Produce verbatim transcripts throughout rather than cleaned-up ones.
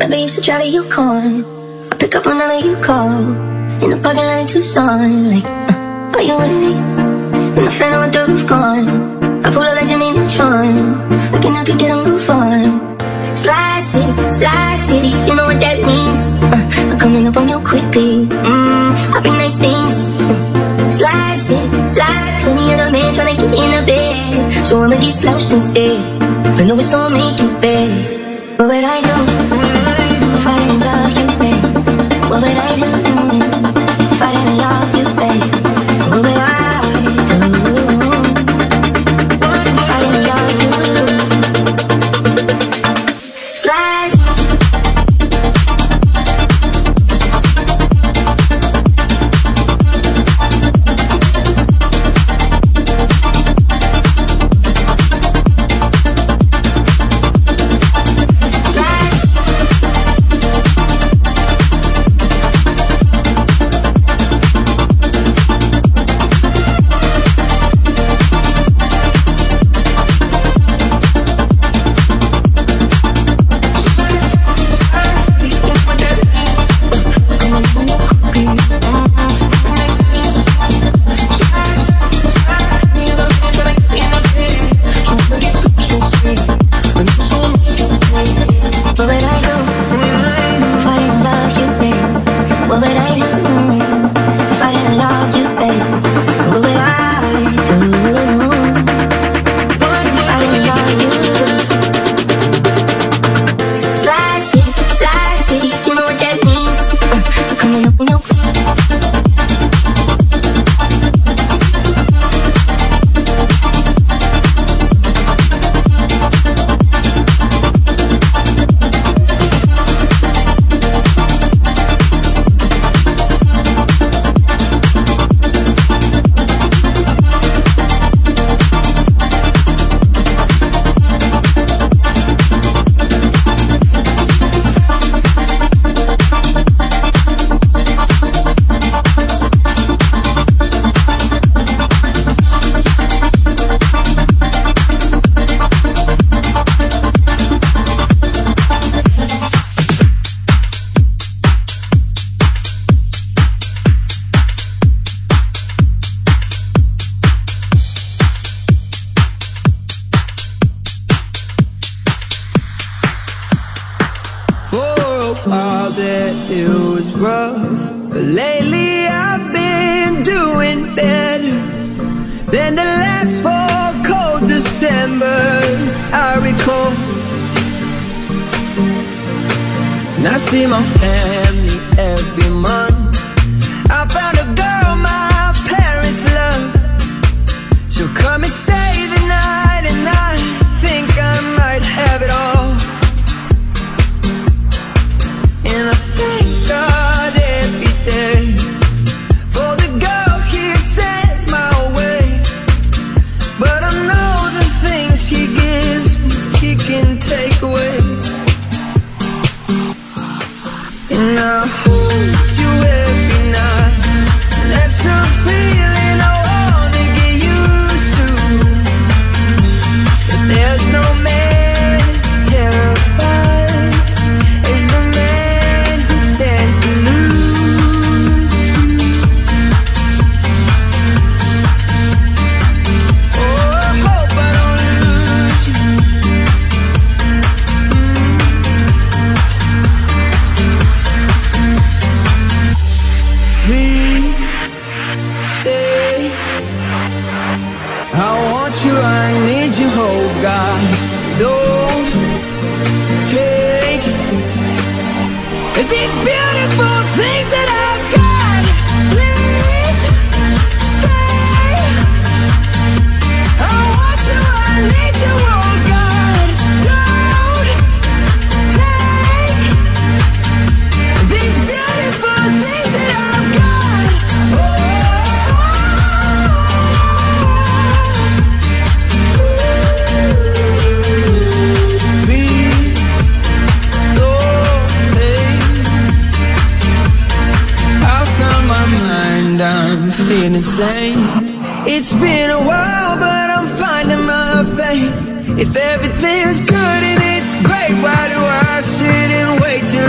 Remember you used to drive a Yukon. I pick up whenever you call. In the parking lot in Tucson. Like, uh, are you with me? When the fan with the roof gone, I pull up like Jimmy Neutron. Looking up, you get a move on. Slide City, Slide City, you know what that means. uh, I'm coming up on you quickly. Mmm, I bring nice things. uh, Slide City, slide. Plenty of the men tryna get in the bed, so I'ma get slouched instead. I know it's gonna make you bad. What would I do if I didn't love you, babe? What would I do if I didn't love you, babe? What would I do if I didn't love you? Slide. It's been a while, but I'm finding my faith. If everything's good and it's great, why do I sit and wait till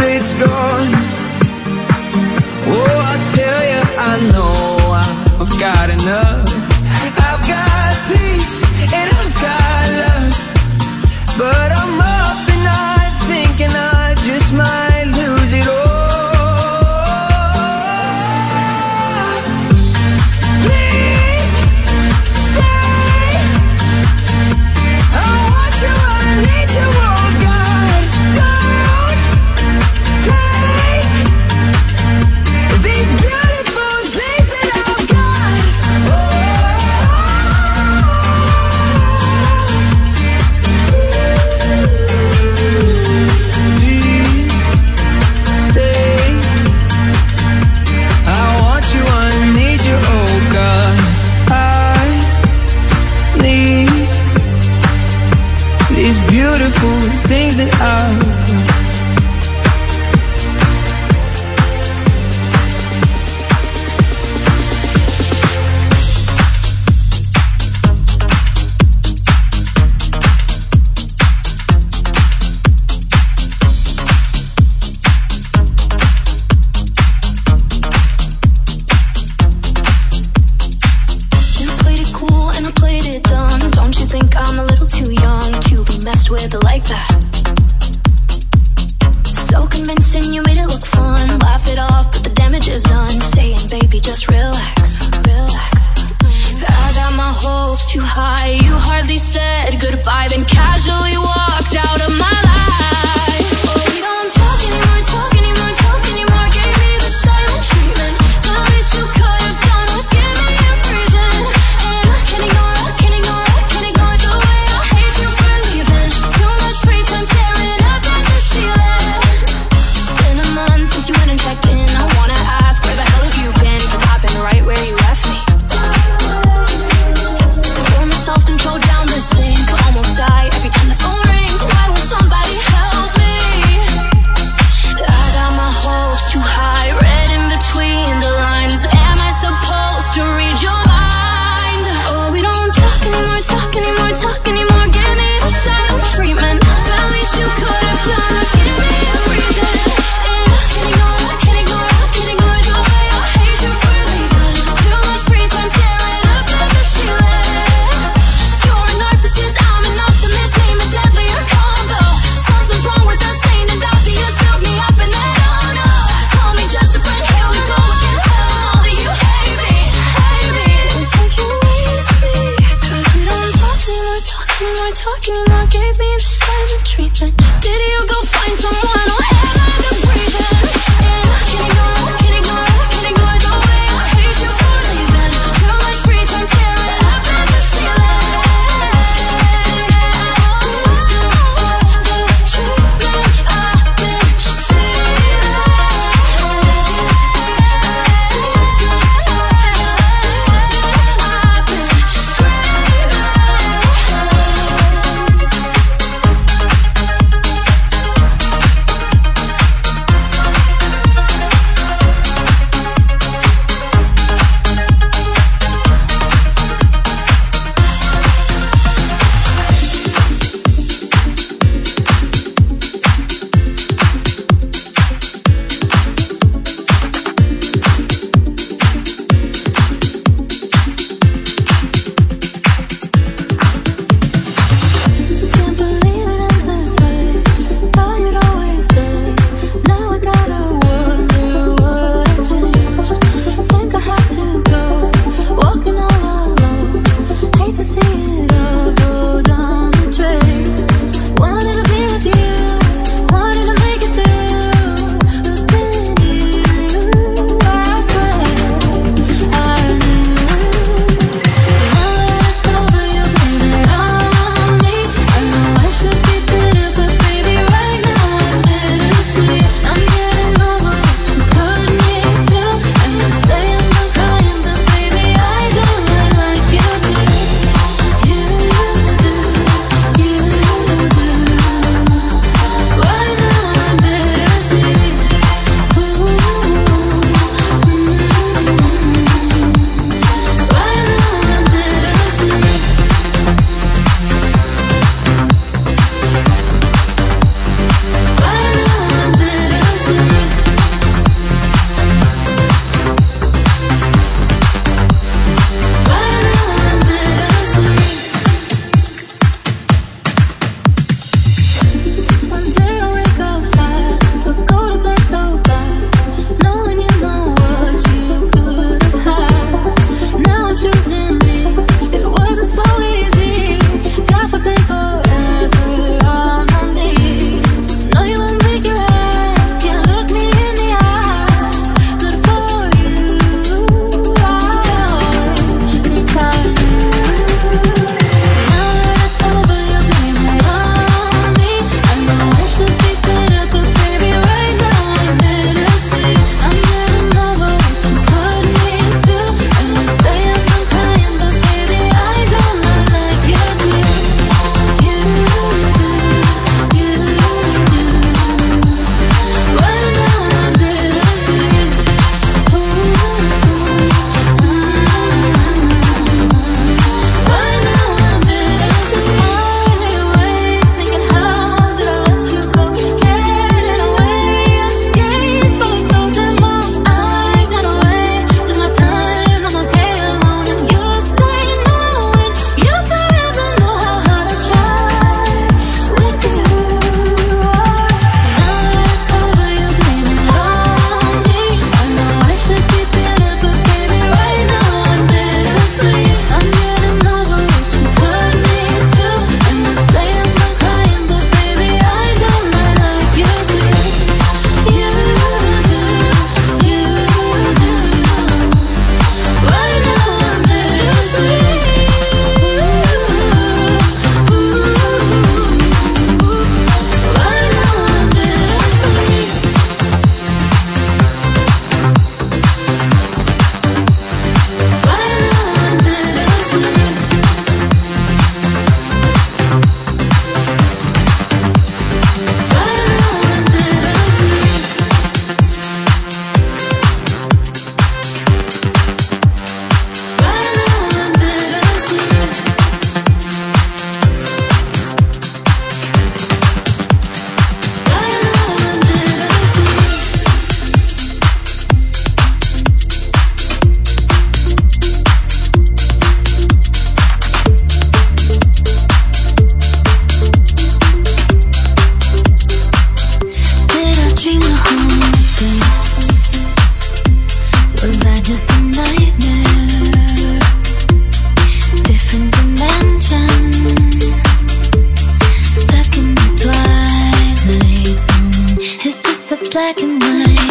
black and white.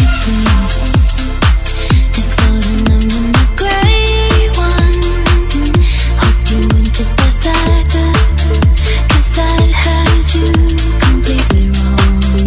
It's all that I'm in the gray one. Hope you weren't the best actor, 'cause I had you completely wrong.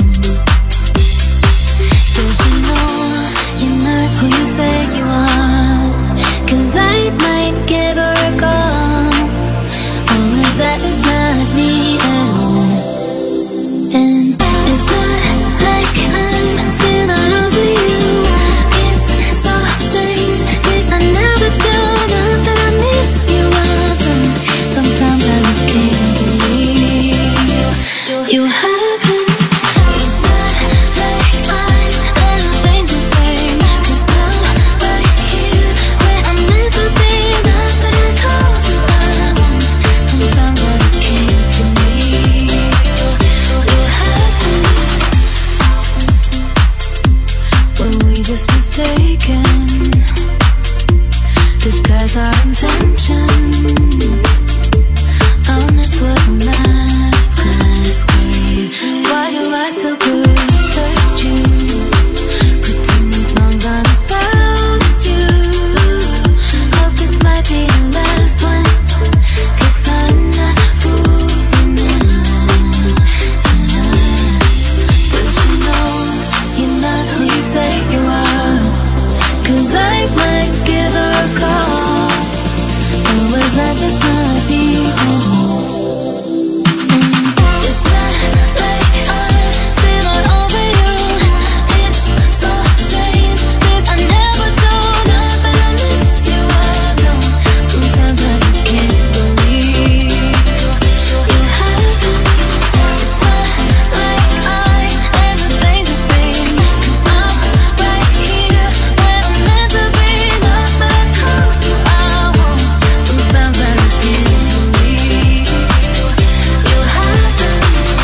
Cause you know you're not who you say you are. 'Cause I might give her a call. Or is that just not me at all? And it's not like I'm still not over you. It's so strange, 'cause I never do. Not that I miss you, I don't. Sometimes I just can't believe you, you haven't. It's not like I'm gonna change a thing, 'cause I'm right here where I'm meant to be. Not that I told you I won't. Sometimes I just can't believe you, you haven't. Were we just mistaken? Disguise our intentions. Honest was a masquerade. Why do I still protect you? Pretending songs aren't about you. Hope this might be the last one, 'cause I'm not fooling anyone. Does you know you're not who you say you are? 'Cause I might give her a call. Or was I just not me at all? It's not like I'm still not over you. It's so strange, 'cause I never do. Not that I miss you, I don't. Sometimes I just can't believe you, you haven't. It's not like I ever change a thing, 'cause I'm right here where I'm meant to be. Not that I told you I won't. Sometimes I just can't believe you, you haven't.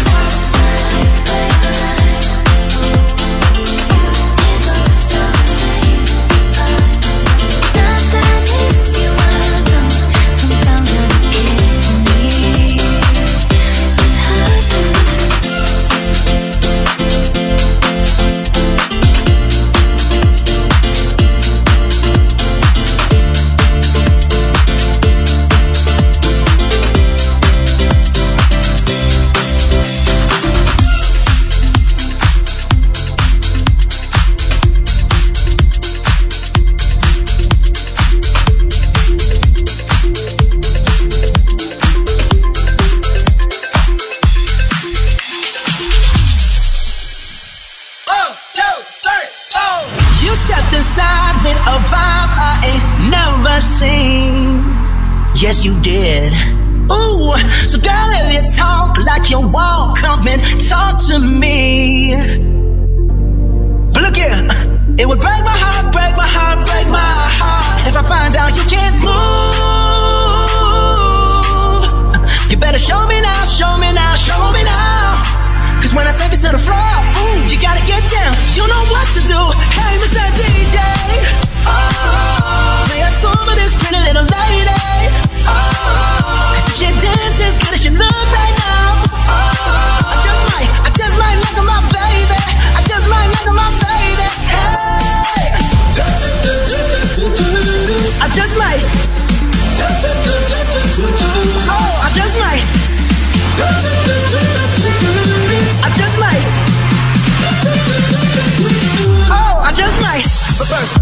Not that I miss you, I don't. Sometimes I just can't believe you, you haven't. You stepped inside with a vibe I ain't never seen. Yes, you did. Ooh, so girl, if you talk like you walk, come and talk to me. But look here, it would break my heart, break my heart, break my heart if I find out you can't move. You better show me now, show me now, show me now. 'Cause when I take it to the floor, ooh, you gotta get down. You know what to do. Hey, Mister D J, oh, play a song for this pretty little lady. Oh, 'cause if you dance as good as you look right now, oh, I just might, I just might look at my baby. I just might look at my baby. Hey, I just might. Oh, I just might. I just might. Oh, I just might. But first,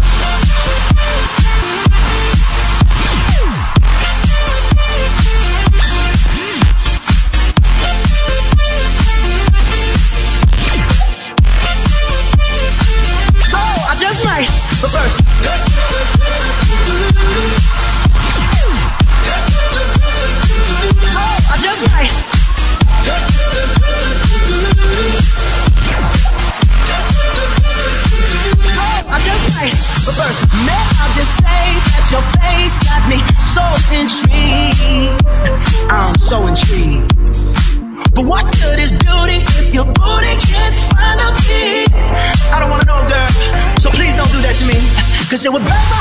oh, I just might. But first, oh, I just might. I just might, but first, may I just say that your face got me so intrigued. I'm so intrigued. But what good is beauty if your booty can't find a beat? I don't wanna know, girl, so please don't do that to me. 'Cause it would break my